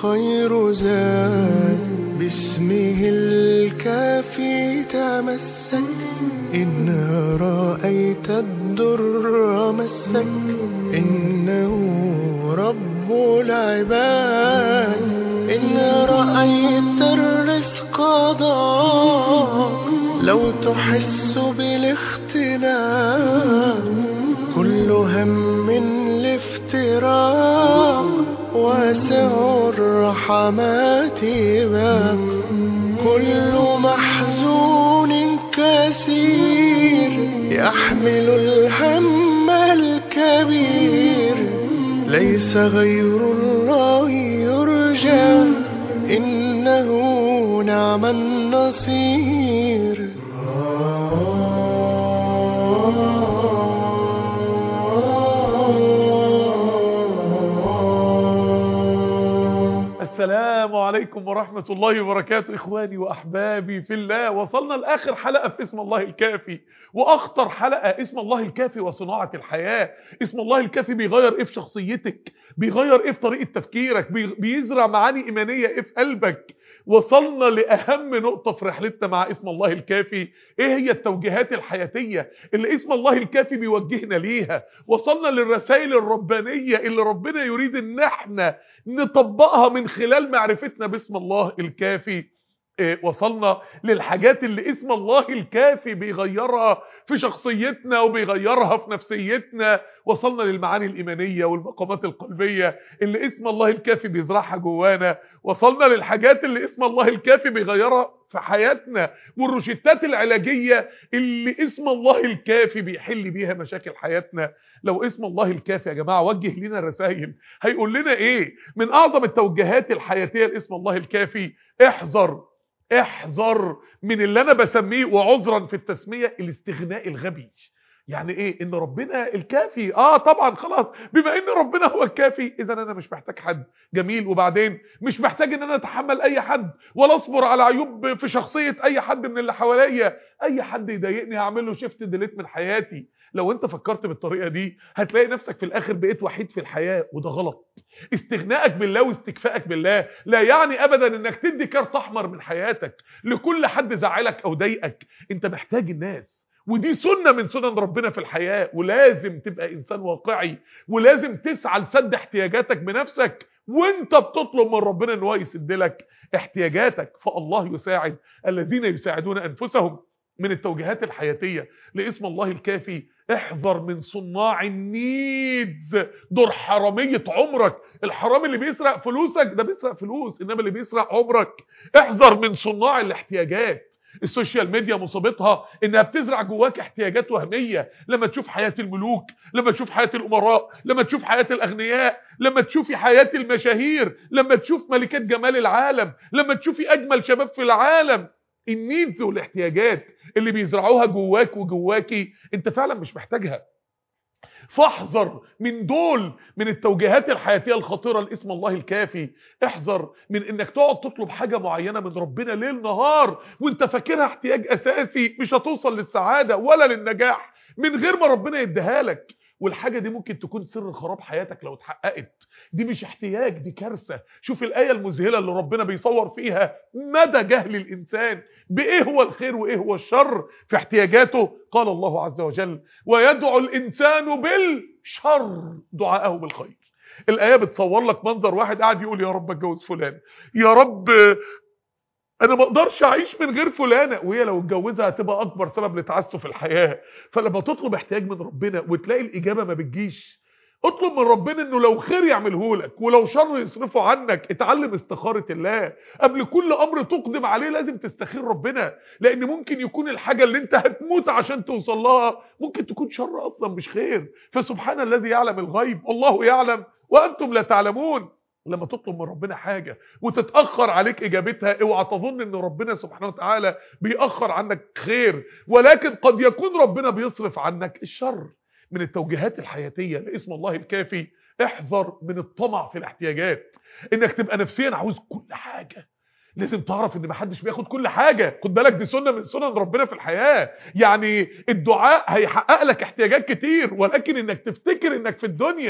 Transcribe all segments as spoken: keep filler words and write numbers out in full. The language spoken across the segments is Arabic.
خير زاد، باسمه الكافي تمسك. إن رأيت الدر مسك، إنه رب العباد. إن رأيت الرزق ضاق، لو تحس بالاختلاف. كل هم الافتراق، واسع الرحمات باب. كل محزون كثير، يحمل الهم الكبير. ليس غير الله يرجى، إنه نعم النصير. السلام عليكم ورحمة الله وبركاته. إخواني وأحبابي في الله، وصلنا لآخر حلقة في اسم الله الكافي، وأخطر حلقة اسم الله الكافي وصناعة الحياة. اسم الله الكافي بيغير إيه في شخصيتك، بيغير إيه في طريقة تفكيرك، بيزرع معاني إيمانية إيه في قلبك. وصلنا لأهم نقطة في رحلتنا مع اسم الله الكافي، إيه هي التوجيهات الحياتية اللي اسم الله الكافي بيوجهنا ليها. وصلنا للرسائل الربانية اللي ربنا يريد إن احنا نطبقها من خلال معرفتنا باسم الله الكافي. إيه، وصلنا للحاجات اللي اسم الله الكافي بيغيرها في شخصيتنا وبيغيرها في نفسيتنا. وصلنا للمعاني الإيمانية والمقامات القلبية اللي اسم الله الكافي بيزرعها جوانا. وصلنا للحاجات اللي اسم الله الكافي بيغيرها في حياتنا، والروشتات العلاجية اللي اسم الله الكافي بيحل بيها مشاكل حياتنا. لو اسم الله الكافي يا جماعة وجه لنا رسائل، هيقول لنا ايه؟ من اعظم التوجيهات الحياتية لاسم الله الكافي، احذر احذر من اللي انا بسميه، وعذرا في التسمية، الاستغناء الغبي. يعني ايه؟ ان ربنا الكافي، اه طبعا خلاص، بما ان ربنا هو الكافي اذا انا مش محتاج حد. جميل، وبعدين مش محتاج ان انا اتحمل اي حد ولا اصبر على عيوب في شخصية اي حد من اللي حواليا. اي حد يضايقني هعمل له شيفت ديليت من حياتي. لو انت فكرت بالطريقة دي هتلاقي نفسك في الاخر بقيت وحيد في الحياة، وده غلط. استغنائك بالله واستكفائك بالله لا يعني ابدا انك تدي كارت احمر من حياتك لكل حد زعلك او ضايقك. انت محتاج الناس، ودي سنة من سنن ربنا في الحياة، ولازم تبقى انسان واقعي، ولازم تسعى لسد احتياجاتك بنفسك وانت بتطلب من ربنا ان هو يسد لك احتياجاتك. فالله يساعد الذين يساعدون انفسهم. من التوجيهات الحياتية لاسم الله الكافي، احذر من صناع النيدز، دول حرامية عمرك. الحرامي اللي بيسرق فلوسك ده بيسرق فلوس، انما اللي بيسرق عمرك. احذر من صناع الاحتياجات. السوشيال ميديا مصيبتها انها بتزرع جواك احتياجات وهمية. لما تشوف حياة الملوك، لما تشوف حياة الامراء، لما تشوف حياة الاغنياء، لما تشوفي حياة المشاهير، لما تشوف ملكات جمال العالم، لما تشوفي اجمل شباب في العالم، النيدز والاحتياجات اللي بيزرعوها جواك وجواكي انت فعلا مش محتاجها. فاحذر من دول. من التوجيهات الحياتية الخطيرة لاسم الله الكافي، احذر من انك تقعد تطلب حاجة معينة من ربنا ليل نهار وانت فاكرها احتياج اساسي. مش هتوصل للسعادة ولا للنجاح من غير ما ربنا يديها لك، والحاجة دي ممكن تكون سر خراب حياتك لو اتحققت. دي مش احتياج، دي كارثة. شوف الآية المذهلة اللي ربنا بيصور فيها مدى جهل الإنسان بإيه هو الخير وإيه هو الشر في احتياجاته. قال الله عز وجل: ويدعو الإنسان بالشر دعاءه بالخير. الآية بتصور لك منظر واحد قاعد يقول يا رب اتجوز فلان، يا رب انا ما اقدرش اعيش من غير فلانه، وهي لو اتجوزها هتبقى اكبر سبب لتعاسته في الحياه. فلما تطلب احتياج من ربنا وتلاقي الاجابه ما بتجيش، اطلب من ربنا انه لو خير يعمله لك ولو شر يصرفه عنك. اتعلم استخاره الله. قبل كل امر تقدم عليه لازم تستخير ربنا، لان ممكن يكون الحاجه اللي انت هتموت عشان توصل لها ممكن تكون شر اصلا مش خير. فسبحان الذي يعلم الغيب، والله يعلم وانتم لا تعلمون. لما تطلب من ربنا حاجة وتتأخر عليك إجابتها، اوعى تظن ان ربنا سبحانه وتعالى بيأخر عنك خير، ولكن قد يكون ربنا بيصرف عنك الشر. من التوجيهات الحياتية لاسم الله الكافي، احذر من الطمع في الاحتياجات. انك تبقى نفسيا عاوز كل حاجة. لازم تعرف ان محدش بياخد كل حاجة. خد بالك دي سنة من سنن ربنا في الحياة. يعني الدعاء هيحقق لك احتياجات كتير، ولكن انك تفتكر انك في الدنيا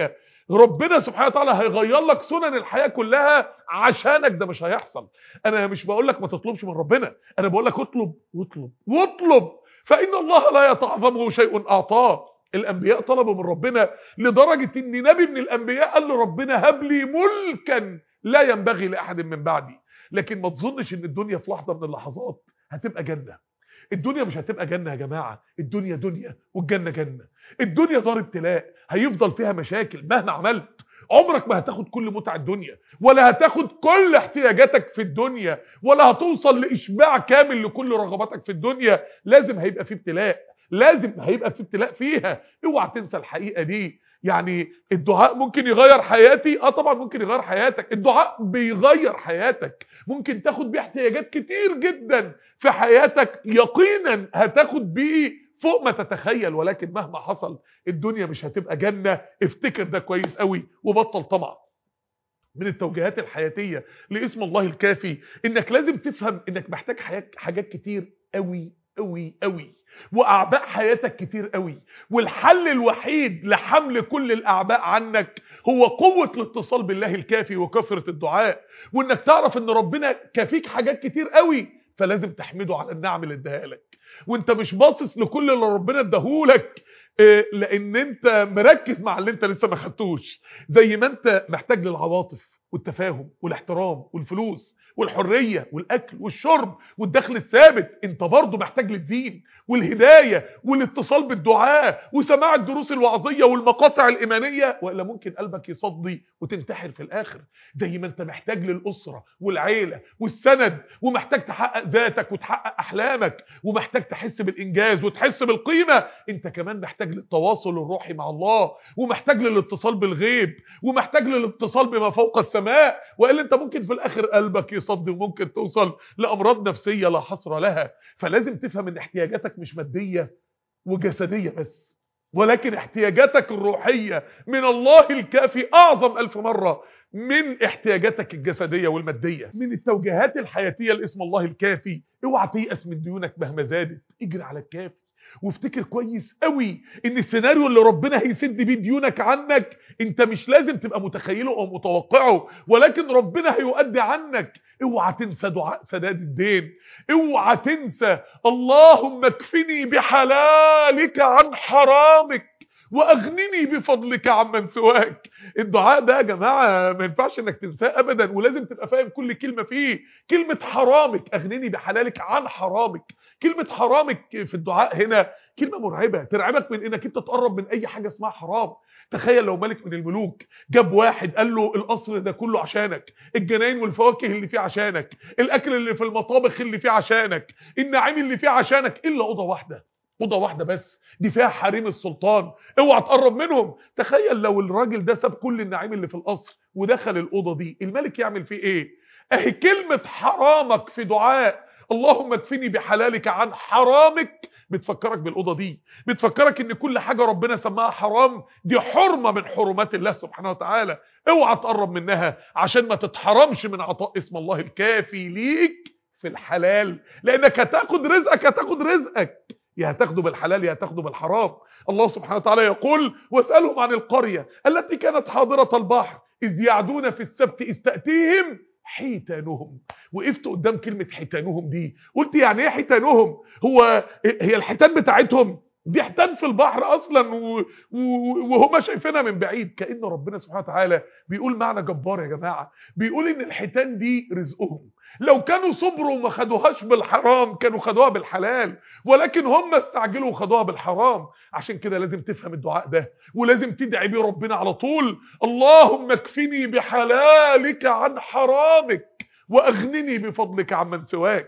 ربنا سبحانه وتعالى هيغير لك سنن الحياة كلها عشانك، ده مش هيحصل. انا مش بقول لك ما تطلبش من ربنا، انا بقول لك اطلب واطلب واطلب، فإن الله لا يتعظمه شيء أعطاه. الأنبياء طلبوا من ربنا لدرجة إن نبي من الأنبياء قال له ربنا هب لي ملكا لا ينبغي لأحد من بعدي. لكن ما تظنش إن الدنيا في لحظة من اللحظات هتبقى جنة. الدنيا مش هتبقى جنة يا جماعة، الدنيا دنيا والجنة جنة. الدنيا دار ابتلاء، هيفضل فيها مشاكل مهما عملت. عمرك ما هتاخد كل متع الدنيا، ولا هتاخد كل احتياجاتك في الدنيا، ولا هتوصل لإشباع كامل لكل رغباتك في الدنيا. لازم هيبقى في ابتلاء، لازم هيبقى في ابتلاء فيها. اوعى تنسى الحقيقة دي. يعني الدعاء ممكن يغير حياتي، اه طبعا ممكن يغير حياتك. الدعاء بيغير حياتك، ممكن تاخد بيه احتياجات كتير جدا في حياتك، يقينا هتاخد بيه فوق ما تتخيل. ولكن مهما حصل الدنيا مش هتبقى جنة، افتكر ده كويس قوي وبطل طمع. من التوجيهات الحياتية لاسم الله الكافي انك لازم تفهم انك محتاج حاجات كتير قوي قوي قوي، واعباء حياتك كتير قوي، والحل الوحيد لحمل كل الاعباء عنك هو قوة الاتصال بالله الكافي وكثرة الدعاء، وانك تعرف ان ربنا كافيك حاجات كتير قوي، فلازم تحمده على النعم اللي اداها لك. وانت مش باصص لكل اللي ربنا اداهولك لان انت مركز مع اللي انت لسه ما خدتوش. زي ما انت محتاج للعواطف والتفاهم والاحترام والفلوس والحرية والاكل والشرب والدخل الثابت، انت برضو محتاج للدين والهداية والاتصال بالدعاء وسماع الدروس الوعظية والمقاطع الإيمانية، وإلا ممكن قلبك يصدي وتنتحر في الآخر. زي ما انت محتاج للأسرة والعيلة والسند، ومحتاج تحقق ذاتك وتحقق أحلامك، ومحتاج تحس بالإنجاز وتحس بالقيمة، انت كمان محتاج للتواصل الروحي مع الله، ومحتاج للاتصال بالغيب، ومحتاج للاتصال بما فوق السماء، وإلا انت ممكن في الآخر قلبك يصدي وممكن توصل لأمراض نفسية لا حصر لها. فلازم تفهم ان احتياجاتك مش مادية وجسدية بس، ولكن احتياجاتك الروحية من الله الكافي اعظم الف مرة من احتياجاتك الجسدية والمادية. من التوجيهات الحياتية لاسم الله الكافي، اوعى تيأس من ديونك مهما زادت، اجري على الكافي. وافتكر كويس قوي ان السيناريو اللي ربنا هيسد بيه ديونك عنك انت مش لازم تبقى متخيله او متوقعه، ولكن ربنا هيؤدي عنك. اوعى تنسى دعاء سداد الدين، اوعى تنسى اللهم اكفني بحلالك عن حرامك واغنني بفضلك عمن سواك. الدعاء ده يا جماعه ما ينفعش انك تنساه ابدا، ولازم تبقى فاهم كل كلمه فيه. كلمه حرامك، اغنني بحلالك عن حرامك. كلمه حرامك في الدعاء هنا كلمه مرعبه، ترعبك من انك انت تقرب من اي حاجه اسمها حرام. تخيل لو ملك من الملوك جاب واحد قال له القصر ده كله عشانك، الجناين والفواكه اللي فيه عشانك، الاكل اللي في المطابخ اللي فيه عشانك، النعيم اللي فيه عشانك، الا اوضه واحده، اوضه واحده بس دي فيها حريم السلطان، اوعى تقرب منهم. تخيل لو الراجل ده ساب كل النعيم اللي في القصر ودخل الاوضه دي، الملك يعمل فيه ايه؟ اهي كلمه حرامك في دعاء اللهم اكفني بحلالك عن حرامك بتفكرك بالاوضه دي، بتفكرك ان كل حاجه ربنا سماها حرام دي حرمه من حرمات الله سبحانه وتعالى، اوعى تقرب منها عشان ما تتحرمش من عطاء اسم الله الكافي ليك في الحلال. لانك هتاخد رزقك هتاخد رزقك يا هتاخده بالحلال يا هتاخده بالحرام. الله سبحانه وتعالى يقول واسألهم عن القرية التي كانت حاضرة البحر إذ يعدون في السبت إذ تأتيهم حيتانهم. وقفت قدام كلمة حيتانهم دي قلت يعني ايه حيتانهم؟ هو هي الحيتان بتاعتهم دي حيتان في البحر اصلا وهم شايفينها من بعيد. كأن ربنا سبحانه وتعالى بيقول معنى جبار يا جماعة، بيقول ان الحيتان دي رزقهم، لو كانوا صبروا وما خدوهاش بالحرام كانوا خدوها بالحلال، ولكن هم استعجلوا وخدوها بالحرام. عشان كده لازم تفهم الدعاء ده ولازم تدعي بيه ربنا على طول، اللهم اكفني بحلالك عن حرامك واغنني بفضلك عمن سواك.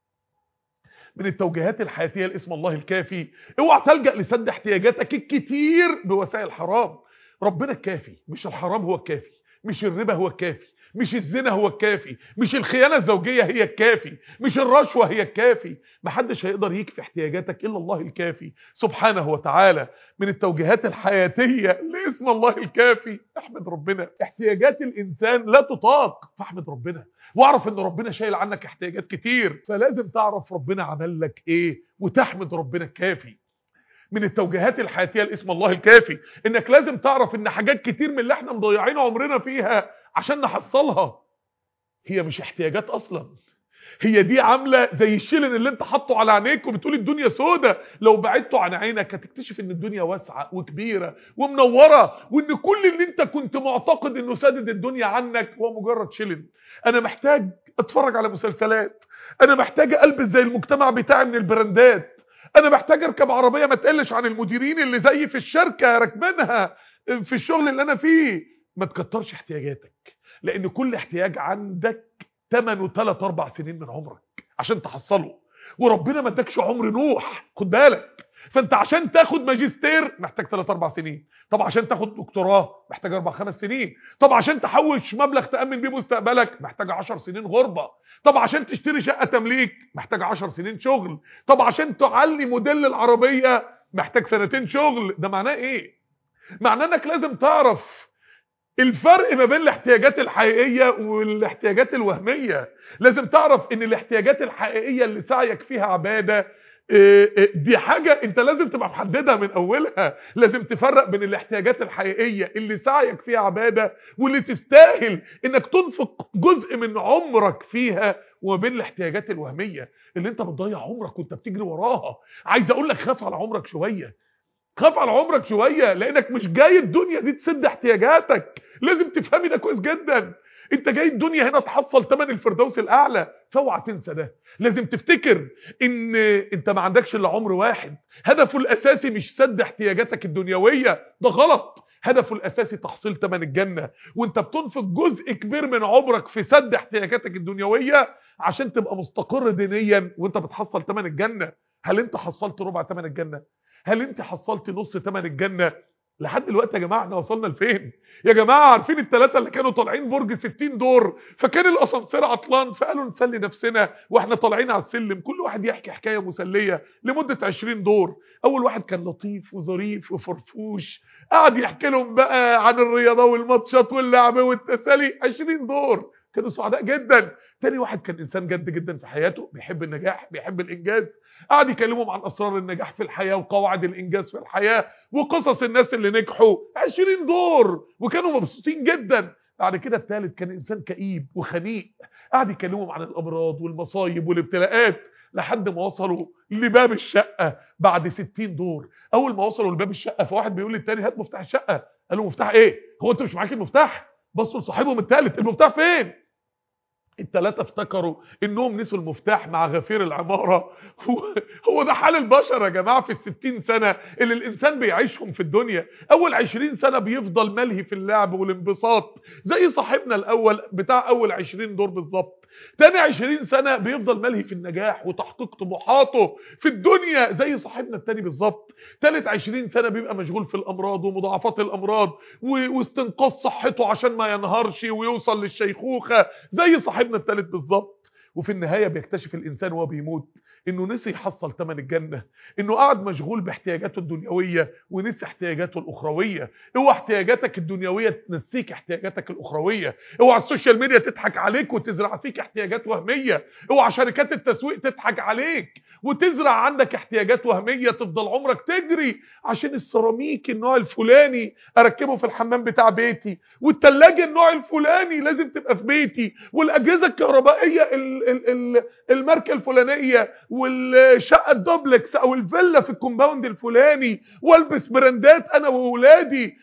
من التوجيهات الحياتية لاسم الله الكافي، اوعى تلجأ لسد احتياجاتك الكتير بوسائل حرام. ربنا الكافي، مش الحرام هو الكافي، مش الربا هو الكافي، مش الزنا هو الكافي، مش الخيانة الزوجية هي الكافي، مش الرشوة هي الكافي. محدش هيقدر يكفي احتياجاتك إلا الله الكافي سبحانه وتعالى. من التوجيهات الحياتية لاسم الله الكافي، احمد ربنا. احتياجات الإنسان لا تطاق، فاحمد ربنا واعرف ان ربنا شايل عنك احتياجات كتير، فلازم تعرف ربنا عمل لك ايه وتحمد ربنا الكافي. من التوجيهات الحياتيه لاسم الله الكافي، انك لازم تعرف ان حاجات كتير من اللي احنا مضيعين عمرنا فيها عشان نحصلها هي مش احتياجات اصلا. هي دي عامله زي الشيلن اللي انت حاطه على عينيك وبتقول الدنيا سودة، لو بعدته عن عينك هتكتشف ان الدنيا واسعه وكبيره ومنوره، وان كل اللي انت كنت معتقد انه سادد الدنيا عنك هو مجرد شيلن. انا محتاج اتفرج على مسلسلات، انا محتاج البس زي المجتمع بتاعي من البراندات، انا محتاج اركب عربيه ما تقلش عن المديرين اللي زي في الشركه راكبينها في الشغل اللي انا فيه. ما تكترش احتياجاتك، لان كل احتياج عندك ثمنه ثلاث اربع سنين من عمرك عشان تحصله، وربنا ما ادكش عمر نوح، خد بالك. فانت عشان تاخد ماجستير محتاج ثلاث اربع سنين، طب عشان تاخد دكتوراه محتاج اربع خمس سنين، طب عشان تحوش مبلغ تامن بيه مستقبلك محتاج عشر سنين غربه، طب عشان تشتري شقه تمليك محتاج عشر سنين شغل، طب عشان تعلي موديل العربيه محتاج سنتين شغل. ده معناه ايه؟ معناه انك لازم تعرف الفرق ما بين الاحتياجات الحقيقيه والاحتياجات الوهميه. لازم تعرف ان الاحتياجات الحقيقيه اللي سعيك فيها عباده دي حاجه انت لازم تبقى محددها من اولها. لازم تفرق بين الاحتياجات الحقيقيه اللي سعيك فيها عباده واللي تستاهل انك تنفق جزء من عمرك فيها، وما بين الاحتياجات الوهميه اللي انت بتضيع عمرك وانت بتجري وراها. عايز اقول لك خاف على عمرك شويه، خاف على عمرك شويه، لانك مش جاي الدنيا دي تسد احتياجاتك. لازم تفهمي ده كويس جدا. انت جاي الدنيا هنا تحصل ثمن الفردوس الاعلى، فاوعى تنسى ده. لازم تفتكر ان انت ما عندكش الا عمر واحد، هدفه الاساسي مش سد احتياجاتك الدنيويه، ده غلط. هدفه الاساسي تحصيل ثمن الجنه، وانت بتنفق جزء كبير من عمرك في سد احتياجاتك الدنيويه عشان تبقى مستقر دينيا وانت بتحصل ثمن الجنه. هل انت حصلت ربع ثمن الجنه؟ هل انت حصلت نص ثمن الجنه؟ لحد دلوقتي يا جماعه احنا وصلنا لفين؟ يا جماعه عارفين الثلاثه اللي كانوا طالعين برج ستين دور، فكان الاسانسير عطلان، فقالوا نسلي نفسنا واحنا طالعين على السلم كل واحد يحكي حكايه مسليه لمده عشرين دور. اول واحد كان لطيف وظريف وفرفوش، قعد يحكي لهم بقى عن الرياضه والماتشات واللعب والتسالي عشرين دور، كانوا سعداء جدا. تاني واحد كان انسان جد جدا في حياته، بيحب النجاح بيحب الانجاز، قعد يكلمهم عن اسرار النجاح في الحياه وقواعد الانجاز في الحياه وقصص الناس اللي نجحوا، عشرين دور وكانوا مبسوطين جدا. بعد كده الثالث كان انسان كئيب وخنيق، قعد يكلمهم عن الامراض والمصايب والابتلاءات لحد ما وصلوا لباب الشقه بعد ستين دور. اول ما وصلوا لباب الشقه فواحد بيقول للتاني هات مفتاح الشقه، قال له مفتاح ايه؟ هو انت مش معاك المفتاح؟ بصوا لصاحبهم الثالث المفتاح فين؟ الثلاثه افتكروا انهم نسوا المفتاح مع غفير العماره. هو ده حال البشر يا جماعه في الستين سنه اللي الانسان بيعيشهم في الدنيا. اول عشرين سنه بيفضل ملهي في اللعب والانبساط زي صاحبنا الاول بتاع اول عشرين دور بالظبط. تاني عشرين سنه بيفضل ملهي في النجاح وتحقيق طموحاته في الدنيا زي صاحبنا التاني بالظبط. تالت عشرين سنه بيبقى مشغول في الامراض ومضاعفات الامراض واستنقاذ صحته عشان ما ينهارش ويوصل للشيخوخه زي صاحبنا التالت بالظبط. وفي النهايه بيكتشف الانسان وهو بيموت انه نسي يحصل ثمن الجنه، انه قاعد مشغول باحتياجاته الدنيويه ونسي احتياجاته الاخرويه. اوعى احتياجاتك الدنيويه تنسيك احتياجاتك الاخرويه، اوعى السوشيال ميديا تضحك عليك وتزرع فيك احتياجات وهميه، اوعى شركات التسويق تضحك عليك وتزرع عندك احتياجات وهميه تفضل عمرك تجري عشان السيراميك النوع الفلاني اركبه في الحمام بتاع بيتي، والثلاجه النوع الفلاني لازم تبقى في بيتي، والاجهزه الكهربائيه ال ال ال الماركه الفلانيه، والشقه الدوبلكس او الفيلا في الكومباوند الفلاني، والبس براندات انا واولادي،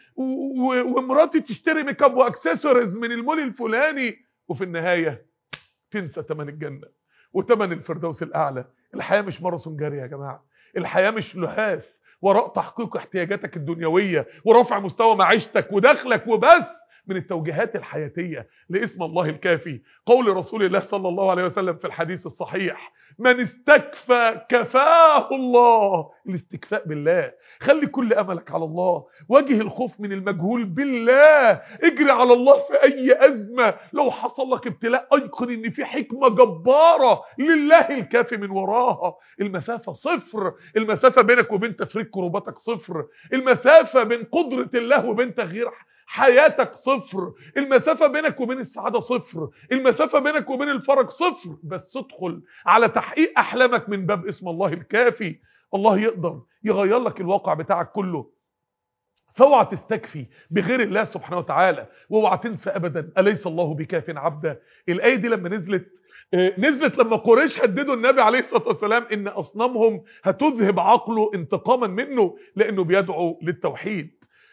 ومراتي تشتري ميك اب واكسسوارز من المول الفلاني، وفي النهايه تنسى ثمن الجنه وثمن الفردوس الاعلى. الحياه مش ماراثون جري يا جماعه، الحياه مش لهاف وراء تحقيق احتياجاتك الدنيويه ورفع مستوى معيشتك ودخلك وبس. من التوجيهات الحياتيه لاسم الله الكافي قول رسول الله صلى الله عليه وسلم في الحديث الصحيح: من استكفى كفاه الله. الاستكفاء بالله، خلي كل املك على الله، واجه الخوف من المجهول بالله، اجري على الله في اي ازمه. لو حصل لك ابتلاء ايقن ان في حكمه جباره لله الكافي من وراها. المسافه صفر، المسافه بينك وبين تفريج كروباتك صفر، المسافه بين قدره الله وبين تغيير حياتك صفر، المسافة بينك وبين السعادة صفر، المسافة بينك وبين الفرج صفر، بس ادخل على تحقيق أحلامك من باب اسم الله الكافي. الله يقدر يغير لك الواقع بتاعك كله. فاوعى تستكفي بغير الله سبحانه وتعالى، واوعى تنسى ابدا اليس الله بكاف عبده. الايه دي لما نزلت نزلت لما قريش هددوا النبي عليه الصلاه والسلام ان اصنامهم هتذهب عقله انتقاما منه لانه بيدعو للتوحيد.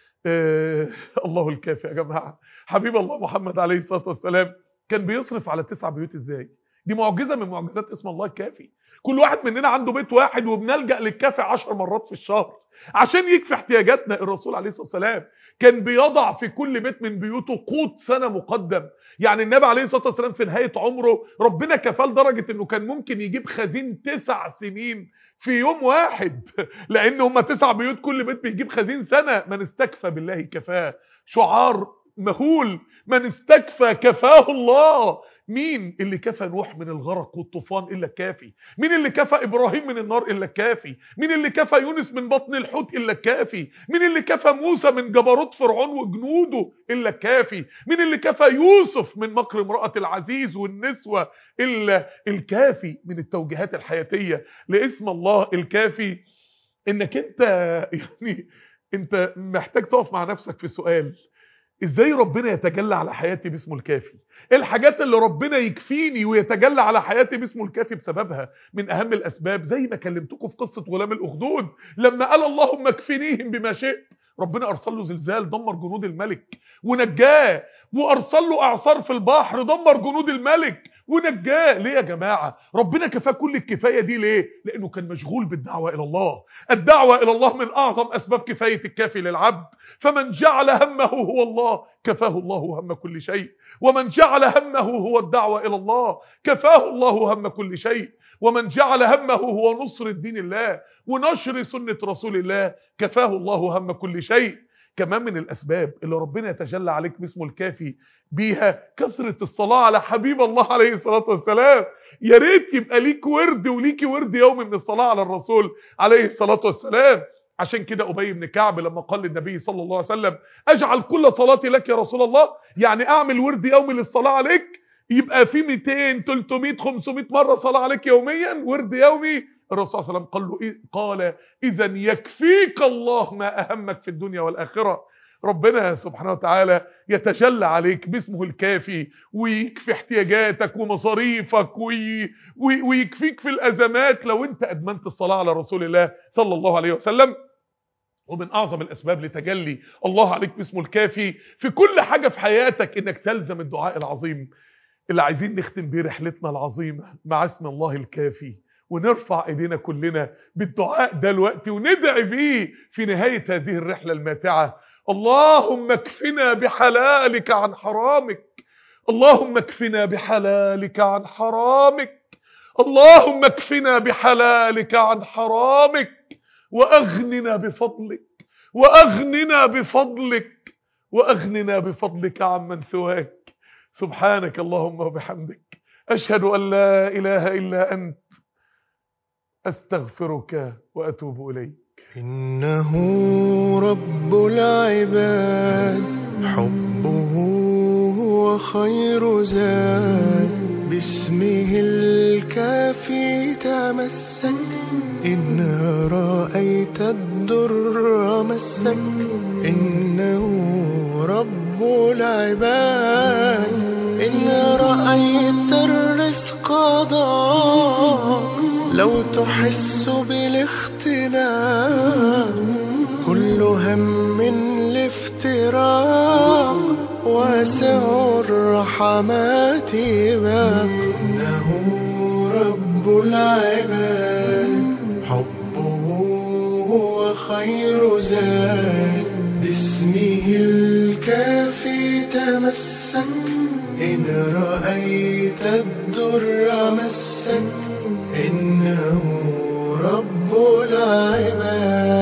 آه الله الكافي يا جماعه. حبيب الله محمد عليه الصلاه والسلام كان بيصرف على تسع بيوت ازاي؟ دي معجزه من معجزات اسم الله الكافي. كل واحد مننا عنده بيت واحد وبنلجأ للكافي عشر مرات في الشهر عشان يكفي احتياجاتنا. الرسول عليه الصلاه والسلام كان بيضع في كل بيت من بيوته قوت سنه مقدم. يعني النبي عليه الصلاه والسلام في نهايه عمره ربنا كفاه لدرجه انه كان ممكن يجيب خزين تسع سنين في يوم واحد، لان هم تسع بيوت كل بيت بيجيب خزين سنه. من استكفى بالله كفاه، شعار مهول، من استكفى كفاه الله. مين اللي كفى نوح من الغرق والطوفان الا الكافي؟ مين اللي كفى ابراهيم من النار الا الكافي؟ مين اللي كفى يونس من بطن الحوت الا الكافي؟ مين اللي كفى موسى من جبروت فرعون وجنوده الا الكافي؟ مين اللي كفى يوسف من مكر امرأة العزيز والنسوة الا الكافي؟ من التوجيهات الحياتية لاسم الله الكافي انك انت يعني انت محتاج تقف مع نفسك في سؤال: ازاي ربنا يتجلى على حياتي باسمه الكافي؟ ايه الحاجات اللي ربنا يكفيني ويتجلى على حياتي باسمه الكافي بسببها؟ من اهم الاسباب زي ما كلمتكم في قصة غلام الاخدود لما قال اللهم اكفنيهم بما شئت، ربنا ارسل له زلزال دمر جنود الملك ونجاه، وارسل له اعصار في البحر دمر جنود الملك ونجاه. ليه يا جماعه ربنا كفاه كل الكفايه دي؟ ليه؟ لانه كان مشغول بالدعوه الى الله. الدعوه الى الله من اعظم اسباب كفايه الكافي للعبد. فمن جعل همه هو الله كفاه الله هم كل شيء، ومن جعل همه هو الدعوه الى الله كفاه الله هم كل شيء، ومن جعل همه هو نصر الدين الله ونشر سنه رسول الله كفاه الله هم كل شيء. كمان من الاسباب اللي ربنا يتجلى عليك باسمه الكافي بيها كثرة الصلاة على حبيب الله عليه الصلاة والسلام. يا ريت يبقى ليك ورد وليكي ورد يومي من الصلاة على الرسول عليه الصلاة والسلام. عشان كده أبي بن كعب لما قال للنبي صلى الله عليه وسلم اجعل كل صلاتي لك يا رسول الله، يعني اعمل ورد يومي للصلاة عليك، يبقى في مئتين ثلاثمائة خمسمائة مرة صلاة عليك يوميا، ورد يومي. الرسول صلى الله عليه وسلم قال له إيه؟ قال اذا يكفيك الله ما اهمك في الدنيا والاخره. ربنا سبحانه وتعالى يتجلى عليك باسمه الكافي ويكفي احتياجاتك ومصاريفك وي... وي... ويكفيك في الازمات لو انت ادمنت الصلاه على رسول الله صلى الله عليه وسلم. ومن اعظم الاسباب لتجلي الله عليك باسمه الكافي في كل حاجه في حياتك انك تلزم الدعاء العظيم اللي عايزين نختم بيه رحلتنا العظيمه مع اسم الله الكافي، ونرفع ايدينا كلنا بالدعاء ده الوقت وندعي بيه في نهايه هذه الرحله الماتعه: اللهم اكفنا بحلالك عن حرامك، اللهم اكفنا بحلالك عن حرامك، اللهم اكفنا بحلالك عن حرامك، واغننا بفضلك واغننا بفضلك واغننا بفضلك عمن سواك. سبحانك اللهم وبحمدك، اشهد ان لا اله الا انت، استغفرك واتوب اليك. إنه رب العباد حبه هو خير زاد، باسمه الكافي تمسك إن رأيت الدر مسك. إنه رب العباد إن رأيت الرزق ضاق، لو تحس بالاختلاف كل هم الافتراق، واسع الرحمات باب. إنه رب العباد حبه هو خير زاد، باسمه الكافي تمسك إن رأيت الدر مسك. إنه رب العباد.